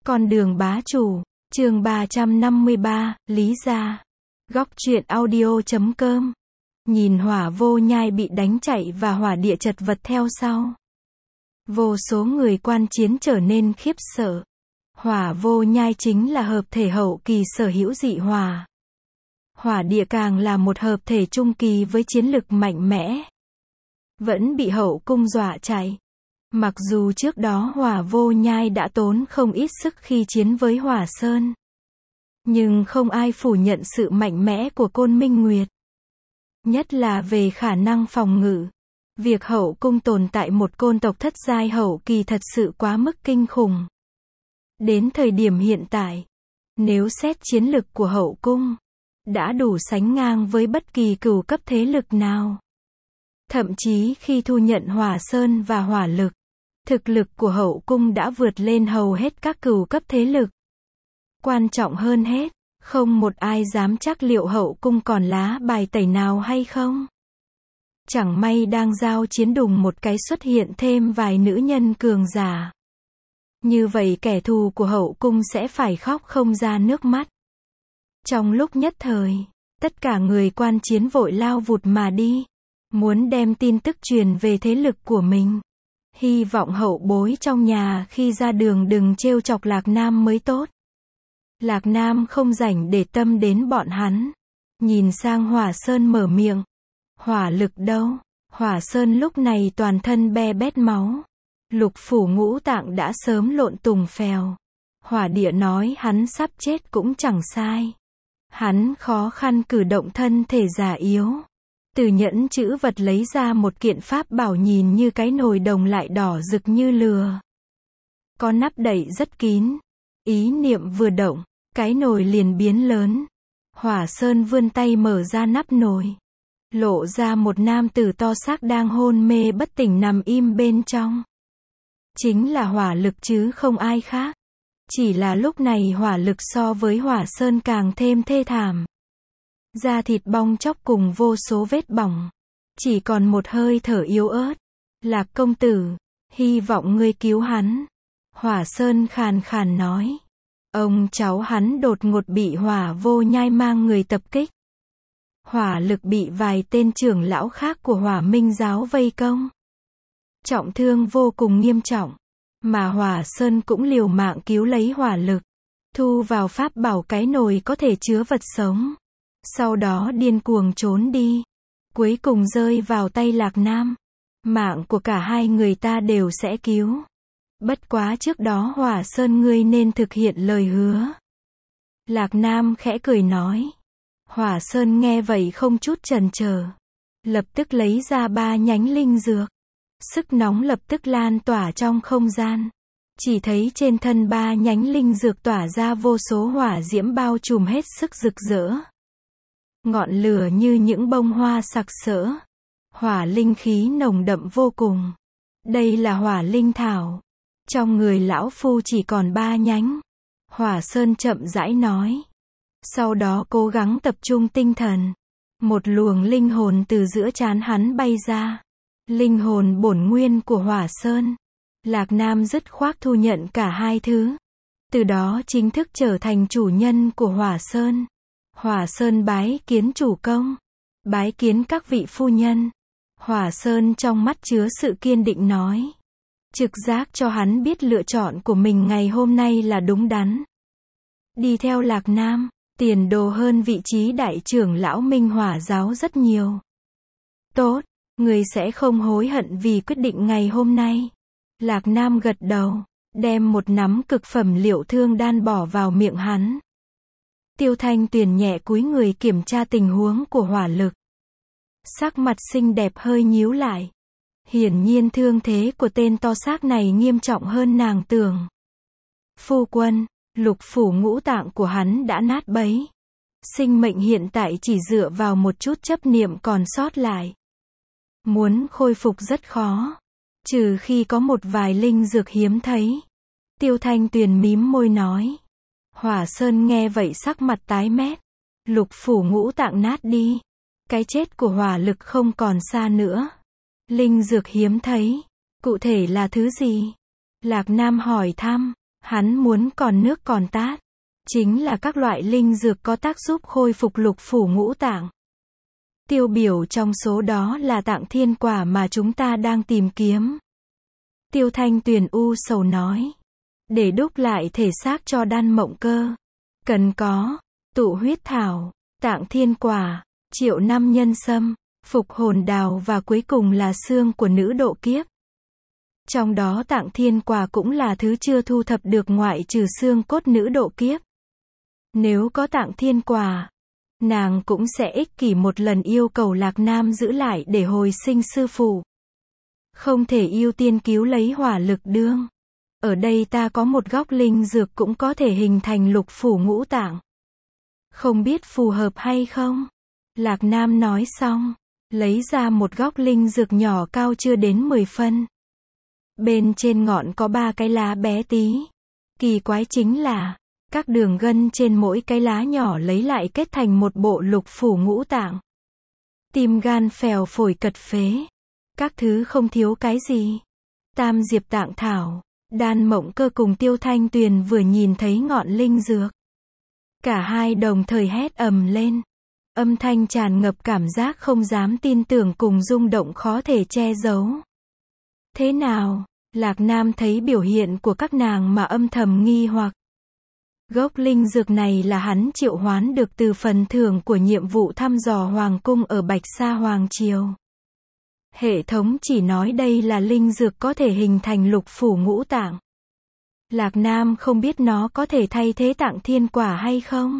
Con đường bá chủ, chương 353, Lý gia. Góc truyện audio.com. Nhìn Hỏa Vô Nhai bị đánh chạy và Hỏa Địa chật vật theo sau. Vô số người quan chiến trở nên khiếp sợ. Hỏa Vô Nhai chính là hợp thể hậu kỳ sở hữu dị hỏa. Hỏa Địa càng là một hợp thể trung kỳ với chiến lực mạnh mẽ. Vẫn bị hậu cung dọa chạy. Mặc dù trước đó Hỏa Vô Nhai đã tốn không ít sức khi chiến với Hỏa Sơn. Nhưng không ai phủ nhận sự mạnh mẽ của Côn Minh Nguyệt. Nhất là về khả năng phòng ngự. Việc hậu cung tồn tại một côn tộc thất giai hậu kỳ thật sự quá mức kinh khủng. Đến thời điểm hiện tại, nếu xét chiến lực của hậu cung, đã đủ sánh ngang với bất kỳ cửu cấp thế lực nào. Thậm chí khi thu nhận Hỏa Sơn và hỏa lực, thực lực của hậu cung đã vượt lên hầu hết các cửu cấp thế lực. Quan trọng hơn hết, không một ai dám chắc liệu hậu cung còn lá bài tẩy nào hay không. Chẳng may đang giao chiến đùng một cái xuất hiện thêm vài nữ nhân cường giả. Như vậy kẻ thù của hậu cung sẽ phải khóc không ra nước mắt. Trong lúc nhất thời, tất cả người quan chiến vội lao vụt mà đi, muốn đem tin tức truyền về thế lực của mình. Hy vọng hậu bối trong nhà khi ra đường đừng trêu chọc Lạc Nam mới tốt. Lạc Nam không rảnh để tâm đến bọn hắn. Nhìn sang Hỏa Sơn mở miệng. Hỏa lực đâu? Hỏa Sơn lúc này toàn thân be bét máu. Lục phủ ngũ tạng đã sớm lộn tùng phèo. Hỏa Địa nói hắn sắp chết cũng chẳng sai. Hắn khó khăn cử động thân thể già yếu. Từ nhẫn chữ vật lấy ra một kiện pháp bảo nhìn như cái nồi đồng lại đỏ rực như lửa. Có nắp đậy rất kín. Ý niệm vừa động, cái nồi liền biến lớn. Hỏa Sơn vươn tay mở ra nắp nồi. Lộ ra một nam tử to xác đang hôn mê bất tỉnh nằm im bên trong. Chính là hỏa lực chứ không ai khác. Chỉ là lúc này hỏa lực so với Hỏa Sơn càng thêm thê thảm. Da thịt bong chóc cùng vô số vết bỏng. Chỉ còn một hơi thở yếu ớt. Lạc công tử, hy vọng ngươi cứu hắn. Hỏa Sơn khàn khàn nói. Ông cháu hắn đột ngột bị Hỏa Vô Nhai mang người tập kích. Hỏa lực bị vài tên trưởng lão khác của Hỏa Minh giáo vây công. Trọng thương vô cùng nghiêm trọng. Mà Hỏa Sơn cũng liều mạng cứu lấy hỏa lực. Thu vào pháp bảo cái nồi có thể chứa vật sống. Sau đó điên cuồng trốn đi. Cuối cùng rơi vào tay Lạc Nam. Mạng của cả hai người ta đều sẽ cứu. Bất quá trước đó Hỏa Sơn ngươi nên thực hiện lời hứa. Lạc Nam khẽ cười nói. Hỏa Sơn nghe vậy không chút chần chờ. Lập tức lấy ra 3 nhánh linh dược. Sức nóng lập tức lan tỏa trong không gian. Chỉ thấy trên thân 3 nhánh linh dược tỏa ra vô số hỏa diễm bao trùm hết sức rực rỡ. Ngọn lửa như những bông hoa sặc sỡ. Hỏa linh khí nồng đậm vô cùng. Đây là hỏa linh thảo. Trong người lão phu chỉ còn 3 nhánh. Hỏa Sơn chậm rãi nói. Sau đó cố gắng tập trung tinh thần. Một luồng linh hồn từ giữa trán hắn bay ra. Linh hồn bổn nguyên của Hỏa Sơn. Lạc Nam dứt khoát thu nhận cả hai thứ. Từ đó chính thức trở thành chủ nhân của Hỏa Sơn. Hỏa Sơn bái kiến chủ công. Bái kiến các vị phu nhân. Hỏa Sơn trong mắt chứa sự kiên định nói. Trực giác cho hắn biết lựa chọn của mình ngày hôm nay là đúng đắn. Đi theo Lạc Nam, tiền đồ hơn vị trí đại trưởng lão Minh Hỏa giáo rất nhiều. Tốt, người sẽ không hối hận vì quyết định ngày hôm nay. Lạc Nam gật đầu, đem một nắm cực phẩm liệu thương đan bỏ vào miệng hắn. Tiêu Thanh Tuyền nhẹ cúi người kiểm tra tình huống của hỏa lực. Sắc mặt xinh đẹp hơi nhíu lại. Hiển nhiên thương thế của tên to xác này nghiêm trọng hơn nàng tưởng. Phu quân, lục phủ ngũ tạng của hắn đã nát bấy. Sinh mệnh hiện tại chỉ dựa vào một chút chấp niệm còn sót lại. Muốn khôi phục rất khó. Trừ khi có một vài linh dược hiếm thấy. Tiêu Thanh Tuyền mím môi nói. Hỏa Sơn nghe vậy sắc mặt tái mét. Lục phủ ngũ tạng nát đi. Cái chết của hỏa lực không còn xa nữa. Linh dược hiếm thấy. Cụ thể là thứ gì? Lạc Nam hỏi thăm. Hắn muốn còn nước còn tát. Chính là các loại linh dược có tác giúp khôi phục lục phủ ngũ tạng. Tiêu biểu trong số đó là Tạng Thiên Quả mà chúng ta đang tìm kiếm. Tiêu Thanh Tuyền u sầu nói. Để đúc lại thể xác cho Đan Mộng Cơ, cần có tụ huyết thảo, Tạng Thiên Quả, Triệu Năm Nhân Sâm, Phục Hồn Đào và cuối cùng là xương của nữ độ kiếp. Trong đó Tạng Thiên Quả cũng là thứ chưa thu thập được ngoại trừ xương cốt nữ độ kiếp. Nếu có Tạng Thiên Quả, nàng cũng sẽ ích kỷ một lần yêu cầu Lạc Nam giữ lại để hồi sinh sư phụ. Không thể ưu tiên cứu lấy hỏa lực đương. Ở đây ta có một góc linh dược cũng có thể hình thành lục phủ ngũ tạng. Không biết phù hợp hay không? Lạc Nam nói xong, lấy ra một góc linh dược nhỏ cao chưa đến 10 phân. Bên trên ngọn có 3 cái lá bé tí. Kỳ quái chính là, các đường gân trên mỗi cái lá nhỏ lấy lại kết thành một bộ lục phủ ngũ tạng. Tim gan phèo phổi cật phế. Các thứ không thiếu cái gì. Tam diệp tạng thảo. Đan Mộng Cơ cùng Tiêu Thanh Tuyền vừa nhìn thấy ngọn linh dược. Cả hai đồng thời hét ầm lên. Âm thanh tràn ngập cảm giác không dám tin tưởng cùng rung động khó thể che giấu. Thế nào? Lạc Nam thấy biểu hiện của các nàng mà âm thầm nghi hoặc. Gốc linh dược này là hắn triệu hoán được từ phần thưởng của nhiệm vụ thăm dò Hoàng cung ở Bạch Sa Hoàng Triều. Hệ thống chỉ nói đây là linh dược có thể hình thành lục phủ ngũ tạng. Lạc Nam không biết nó có thể thay thế Tạng Thiên Quả hay không.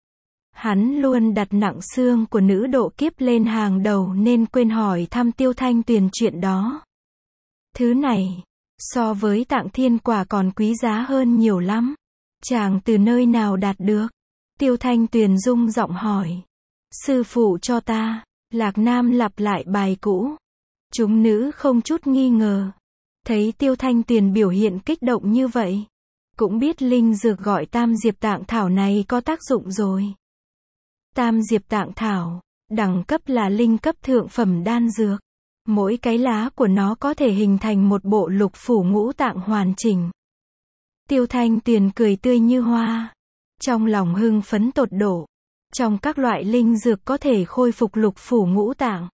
Hắn luôn đặt nặng xương của nữ độ kiếp lên hàng đầu nên quên hỏi thăm Tiêu Thanh Tuyền chuyện đó. Thứ này, so với Tạng Thiên Quả còn quý giá hơn nhiều lắm. Chàng từ nơi nào đạt được? Tiêu Thanh Tuyền rung giọng hỏi. Sư phụ cho ta. Lạc Nam lặp lại bài cũ. Chúng nữ không chút nghi ngờ. Thấy Tiêu Thanh Tuyền biểu hiện kích động như vậy, cũng biết linh dược gọi Tam Diệp Tạng Thảo này có tác dụng rồi. Tam Diệp Tạng Thảo, đẳng cấp là linh cấp thượng phẩm đan dược. Mỗi cái lá của nó có thể hình thành một bộ lục phủ ngũ tạng hoàn chỉnh. Tiêu Thanh Tuyền cười tươi như hoa. Trong lòng hưng phấn tột độ. Trong các loại linh dược có thể khôi phục lục phủ ngũ tạng,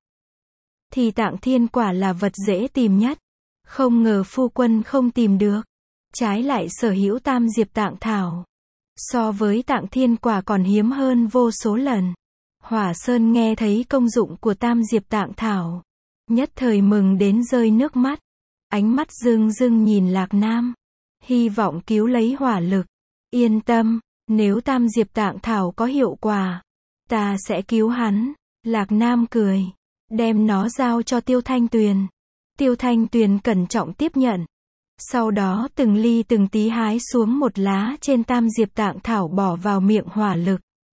thì Tạng Thiên Quả là vật dễ tìm nhất. Không ngờ phu quân không tìm được. Trái lại sở hữu Tam Diệp Tạng Thảo. So với Tạng Thiên Quả còn hiếm hơn vô số lần. Hỏa Sơn nghe thấy công dụng của Tam Diệp Tạng Thảo. Nhất thời mừng đến rơi nước mắt. Ánh mắt rưng rưng nhìn Lạc Nam. Hy vọng cứu lấy hỏa lực. Yên tâm, nếu Tam Diệp Tạng Thảo có hiệu quả, ta sẽ cứu hắn. Lạc Nam cười. Đem nó giao cho Tiêu Thanh Tuyền. Tiêu Thanh Tuyền cẩn trọng tiếp nhận. Sau đó từng ly từng tí hái xuống một lá trên Tam Diệp Tạng Thảo bỏ vào miệng hỏa lực.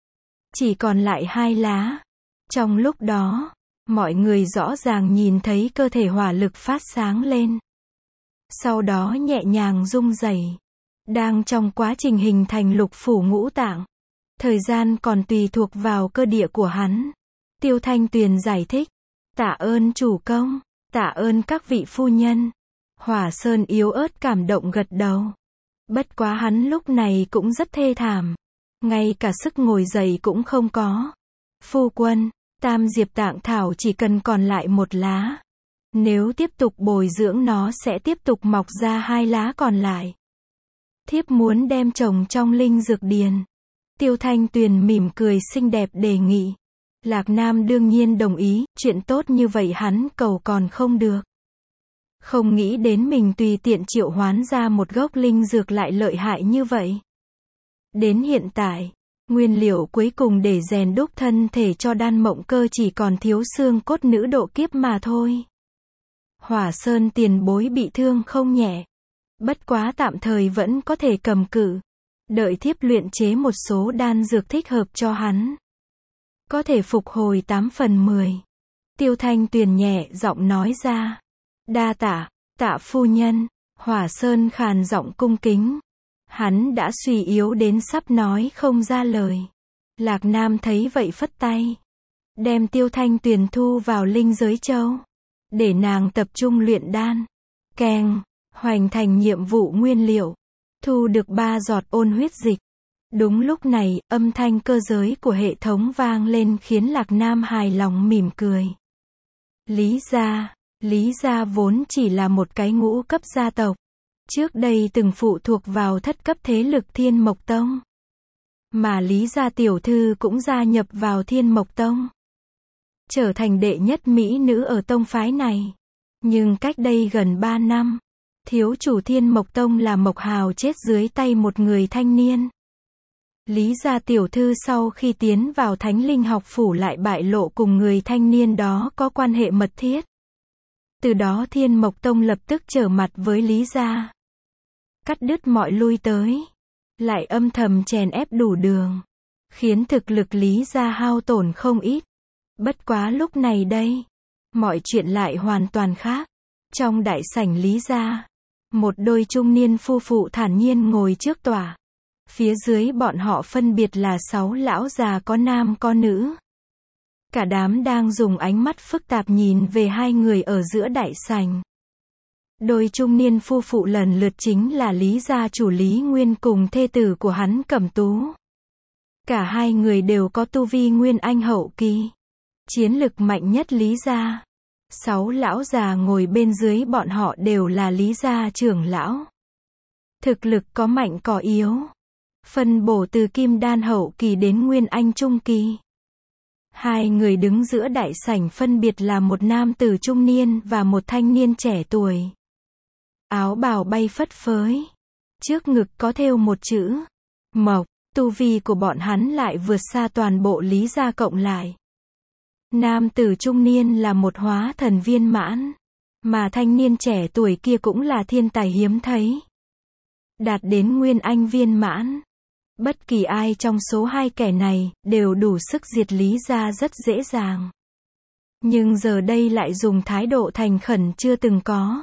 Chỉ còn lại 2 lá. Trong lúc đó, mọi người rõ ràng nhìn thấy cơ thể hỏa lực phát sáng lên. Sau đó nhẹ nhàng rung rẩy. Đang trong quá trình hình thành lục phủ ngũ tạng. Thời gian còn tùy thuộc vào cơ địa của hắn. Tiêu Thanh Tuyền giải thích. Tạ ơn chủ công. Tạ ơn các vị phu nhân. Hỏa Sơn yếu ớt cảm động gật đầu. Bất quá hắn lúc này cũng rất thê thảm. Ngay cả sức ngồi dậy cũng không có. Phu quân, Tam Diệp Tạng Thảo chỉ cần còn lại 1 lá. Nếu tiếp tục bồi dưỡng nó sẽ tiếp tục mọc ra 2 lá còn lại. Thiếp muốn đem trồng trong linh dược điền. Tiêu Thanh Tuyền mỉm cười xinh đẹp đề nghị. Lạc Nam đương nhiên đồng ý, chuyện tốt như vậy hắn cầu còn không được. Không nghĩ đến mình tùy tiện triệu hoán ra một gốc linh dược lại lợi hại như vậy. Đến hiện tại, nguyên liệu cuối cùng để rèn đúc thân thể cho Đan Mộng Cơ chỉ còn thiếu xương cốt nữ độ kiếp mà thôi. Hỏa Sơn tiền bối bị thương không nhẹ. Bất quá tạm thời vẫn có thể cầm cự. Đợi thiếp luyện chế một số đan dược thích hợp cho hắn. Có thể phục hồi 8 phần 10. Tiêu Thanh Tuyền nhẹ giọng nói ra. Đa tạ, tạ phu nhân. Hỏa Sơn khàn giọng cung kính. Hắn đã suy yếu đến sắp nói không ra lời. Lạc Nam thấy vậy phất tay. Đem Tiêu Thanh Tuyền thu vào linh giới châu. Để nàng tập trung luyện đan. Keng, hoàn thành nhiệm vụ nguyên liệu. thu được 3 giọt ôn huyết dịch. Đúng lúc này, âm thanh cơ giới của hệ thống vang lên khiến Lạc Nam hài lòng mỉm cười. Lý gia vốn chỉ là một cái ngũ cấp gia tộc. Trước đây từng phụ thuộc vào thất cấp thế lực Thiên Mộc Tông. Mà Lý gia tiểu thư cũng gia nhập vào Thiên Mộc Tông. Trở thành đệ nhất mỹ nữ ở tông phái này. Nhưng cách đây gần 3 năm, thiếu chủ Thiên Mộc Tông là Mộc Hào chết dưới tay một người thanh niên. Lý gia tiểu thư sau khi tiến vào Thánh Linh học phủ lại bại lộ cùng người thanh niên đó có quan hệ mật thiết. Từ đó Thiên Mộc Tông lập tức trở mặt với Lý gia. Cắt đứt mọi lui tới. Lại âm thầm chèn ép đủ đường. Khiến thực lực Lý gia hao tổn không ít. Bất quá lúc này đây, mọi chuyện lại hoàn toàn khác. Trong đại sảnh Lý gia, một đôi trung niên phu phụ thản nhiên ngồi trước tòa. Phía dưới bọn họ phân biệt là 6 lão già có nam có nữ. Cả đám đang dùng ánh mắt phức tạp nhìn về hai người ở giữa đại sảnh. Đôi trung niên phu phụ lần lượt chính là Lý gia chủ Lý Nguyên cùng thê tử của hắn Cẩm Tú. Cả hai người đều có tu vi Nguyên Anh hậu kỳ. Chiến lực mạnh nhất Lý gia. 6 lão già ngồi bên dưới bọn họ đều là Lý gia trưởng lão. Thực lực có mạnh có yếu. Phân bổ từ Kim Đan hậu kỳ đến Nguyên Anh trung kỳ. Hai người đứng giữa đại sảnh phân biệt là một nam tử trung niên và một thanh niên trẻ tuổi. Áo bào bay phất phới. Trước ngực có thêu một chữ Mộc, tu vi của bọn hắn lại vượt xa toàn bộ Lý gia cộng lại. Nam tử trung niên là một hóa thần viên mãn, mà thanh niên trẻ tuổi kia cũng là thiên tài hiếm thấy. Đạt đến Nguyên Anh viên mãn. Bất kỳ ai trong số hai kẻ này, đều đủ sức diệt Lý gia rất dễ dàng. Nhưng giờ đây lại dùng thái độ thành khẩn chưa từng có.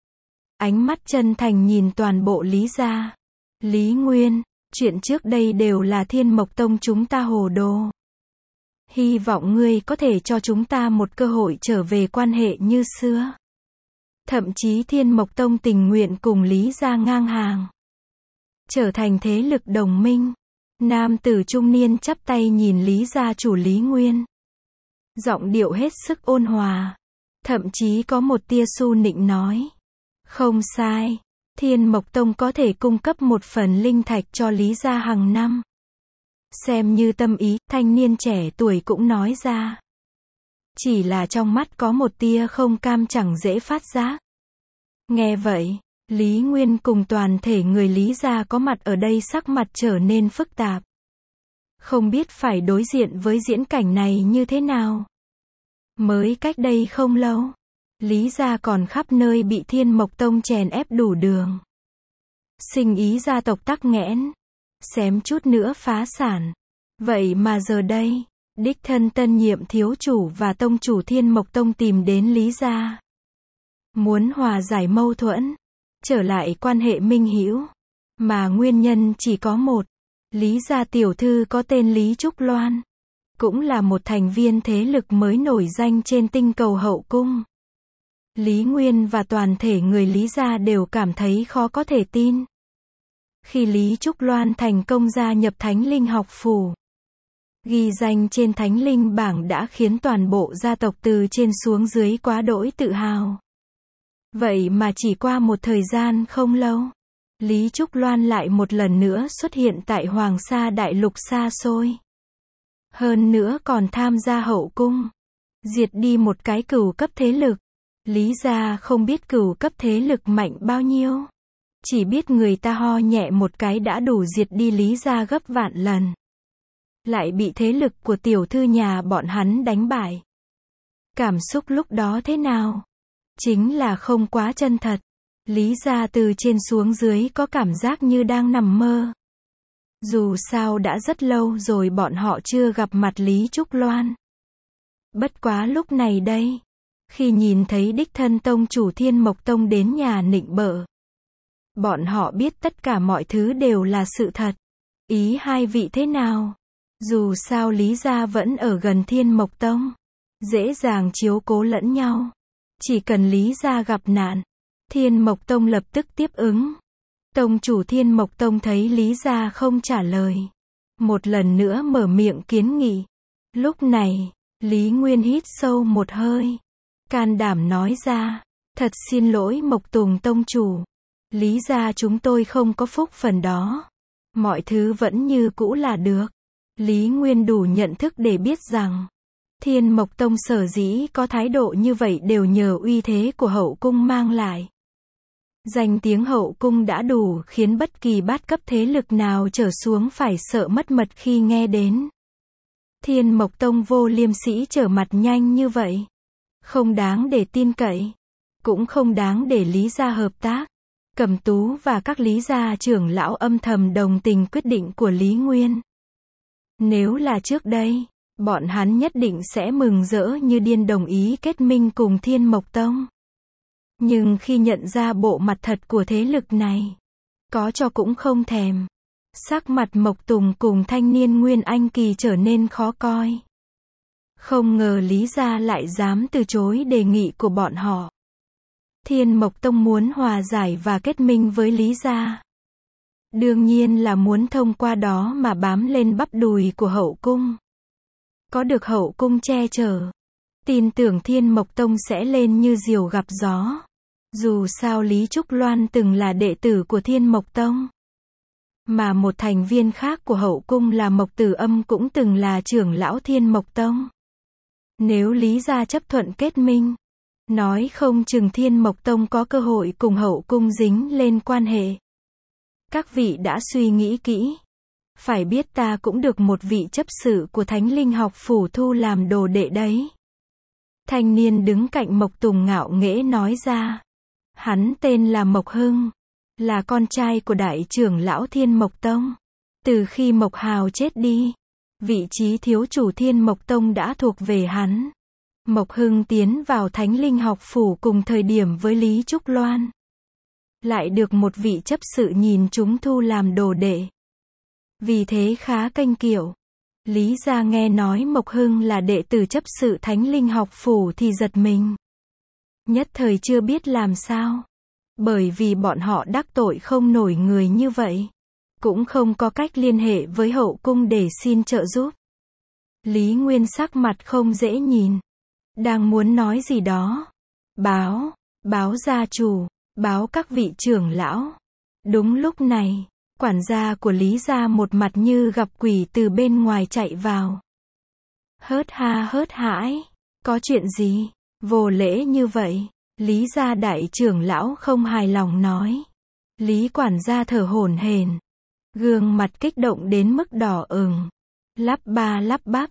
Ánh mắt chân thành nhìn toàn bộ Lý gia. Lý Nguyên, chuyện trước đây đều là Thiên Mộc Tông chúng ta hồ đồ. Hy vọng ngươi có thể cho chúng ta một cơ hội trở về quan hệ như xưa. Thậm chí Thiên Mộc Tông tình nguyện cùng Lý gia ngang hàng. Trở thành thế lực đồng minh. Nam tử trung niên chắp tay nhìn Lý gia chủ Lý Nguyên. Giọng điệu hết sức ôn hòa. Thậm chí có một tia su nịnh nói. Không sai. Thiên Mộc Tông có thể cung cấp một phần linh thạch cho Lý gia hàng năm. Xem như tâm ý, thanh niên trẻ tuổi cũng nói ra. Chỉ là trong mắt có một tia không cam chẳng dễ phát giác. Nghe vậy, Lý Nguyên cùng toàn thể người Lý gia có mặt ở đây sắc mặt trở nên phức tạp. Không biết phải đối diện với diễn cảnh này như thế nào. Mới cách đây không lâu, Lý gia còn khắp nơi bị Thiên Mộc Tông chèn ép đủ đường. Sinh ý gia tộc tắc nghẽn. Xém chút nữa phá sản. Vậy mà giờ đây, đích thân tân nhiệm thiếu chủ và tông chủ Thiên Mộc Tông tìm đến Lý gia. Muốn hòa giải mâu thuẫn. Trở lại quan hệ minh hữu. Mà nguyên nhân chỉ có một. Lý gia tiểu thư có tên Lý Trúc Loan. Cũng là một thành viên thế lực mới nổi danh trên tinh cầu hậu cung. Lý Nguyên và toàn thể người Lý gia đều cảm thấy khó có thể tin. Khi Lý Trúc Loan thành công gia nhập Thánh Linh học phủ. Ghi danh trên Thánh Linh bảng đã khiến toàn bộ gia tộc từ trên xuống dưới quá đỗi tự hào. Vậy mà chỉ qua một thời gian không lâu, Lý Trúc Loan lại một lần nữa xuất hiện tại Hoàng Sa đại lục xa xôi. Hơn nữa còn tham gia hậu cung. Diệt đi một cái cửu cấp thế lực. Lý gia không biết cửu cấp thế lực mạnh bao nhiêu. Chỉ biết người ta ho nhẹ một cái đã đủ diệt đi Lý gia gấp vạn lần. Lại bị thế lực của tiểu thư nhà bọn hắn đánh bại. Cảm xúc lúc đó thế nào? Chính là không quá chân thật. Lý gia từ trên xuống dưới có cảm giác như đang nằm mơ. Dù sao đã rất lâu rồi bọn họ chưa gặp mặt Lý Trúc Loan. Bất quá lúc này đây, khi nhìn thấy đích thân tông chủ Thiên Mộc Tông đến nhà nịnh bợ, bọn họ biết tất cả mọi thứ đều là sự thật. Ý hai vị thế nào? Dù sao Lý gia vẫn ở gần Thiên Mộc Tông, dễ dàng chiếu cố lẫn nhau. Chỉ cần Lý gia gặp nạn, Thiên Mộc Tông lập tức tiếp ứng. Tông chủ Thiên Mộc Tông thấy Lý Gia không trả lời, một lần nữa mở miệng kiến nghị. Lúc này, Lý Nguyên hít sâu một hơi, can đảm nói ra, thật xin lỗi Mộc Tùng Tông chủ, Lý Gia chúng tôi không có phúc phần đó. Mọi thứ vẫn như cũ là được. Lý Nguyên đủ nhận thức để biết rằng, Thiên Mộc Tông sở dĩ có thái độ như vậy đều nhờ uy thế của hậu cung mang lại. Danh tiếng hậu cung đã đủ khiến bất kỳ bát cấp thế lực nào trở xuống phải sợ mất mật khi nghe đến. Thiên Mộc Tông vô liêm sĩ trở mặt nhanh như vậy. Không đáng để tin cậy. Cũng không đáng để Lý Gia hợp tác. Cẩm Tú và các Lý Gia trưởng lão âm thầm đồng tình quyết định của Lý Nguyên. Nếu là trước đây, bọn hắn nhất định sẽ mừng rỡ như điên đồng ý kết minh cùng Thiên Mộc Tông. Nhưng khi nhận ra bộ mặt thật của thế lực này, có cho cũng không thèm. Sắc mặt Mộc Tùng cùng thanh niên Nguyên Anh Kỳ trở nên khó coi. Không ngờ Lý Gia lại dám từ chối đề nghị của bọn họ. Thiên Mộc Tông muốn hòa giải và kết minh với Lý Gia. Đương nhiên là muốn thông qua đó mà bám lên bắp đùi của hậu cung. Có được hậu cung che chở, tin tưởng Thiên Mộc Tông sẽ lên như diều gặp gió. Dù sao Lý Trúc Loan từng là đệ tử của Thiên Mộc Tông. Mà một thành viên khác của hậu cung là Mộc Tử Âm cũng từng là trưởng lão Thiên Mộc Tông. Nếu Lý Gia chấp thuận kết minh, nói không chừng Thiên Mộc Tông có cơ hội cùng hậu cung dính lên quan hệ. Các vị đã suy nghĩ kỹ. Phải biết ta cũng được một vị chấp sự của Thánh Linh học phủ thu làm đồ đệ đấy. Thanh niên đứng cạnh Mộc Tùng ngạo nghễ nói ra. Hắn tên là Mộc Hưng, là con trai của đại trưởng lão Thiên Mộc Tông. Từ khi Mộc Hào chết đi, vị trí thiếu chủ Thiên Mộc Tông đã thuộc về hắn. Mộc Hưng tiến vào Thánh Linh học phủ cùng thời điểm với Lý Trúc Loan. Lại được một vị chấp sự nhìn chúng thu làm đồ đệ. Vì thế khá kênh kiệu. Lý Gia nghe nói Mộc Hưng là đệ tử chấp sự Thánh Linh học phủ thì giật mình. Nhất thời chưa biết làm sao. Bởi vì bọn họ đắc tội không nổi người như vậy. Cũng không có cách liên hệ với hậu cung để xin trợ giúp. Lý Nguyên sắc mặt không dễ nhìn. Đang muốn nói gì đó. Báo gia chủ, báo các vị trưởng lão. Đúng lúc này, quản gia của Lý Gia một mặt như gặp quỷ từ bên ngoài chạy vào. Hớt hãi, có chuyện gì? Vô lễ như vậy. Lý Gia đại trưởng lão không hài lòng nói. Lý quản gia thở hổn hển, gương mặt kích động đến mức đỏ ửng, lắp bắp,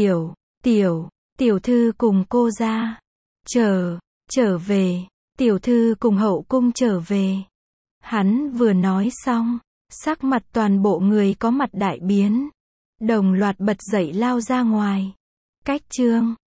tiểu thư cùng cô gia trở về, tiểu thư cùng hậu cung trở về. Hắn vừa nói xong, sắc mặt toàn bộ người có mặt đại biến, đồng loạt bật dậy lao ra ngoài. Cách chương